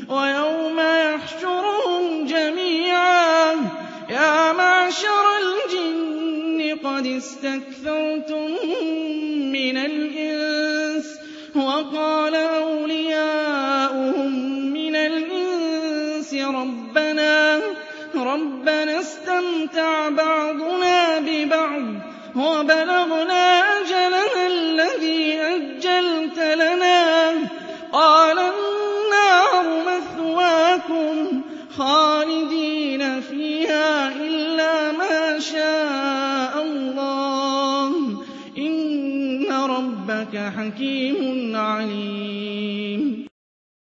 ويوم يحشرهم جميعا يا معشر الجن قد استكثرتم من الإنس وقال أولياؤهم من الإنس ربنا استمتع بعضنا ببعض وبلغنا أجلنا الذي أجلت لنا قال النار مثواكم خالدين فيها إلا ما شاء الله إن ربك حكيم عليم